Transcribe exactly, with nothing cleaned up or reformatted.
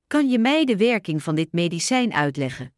Kan je mij de werking van dit medicijn uitleggen?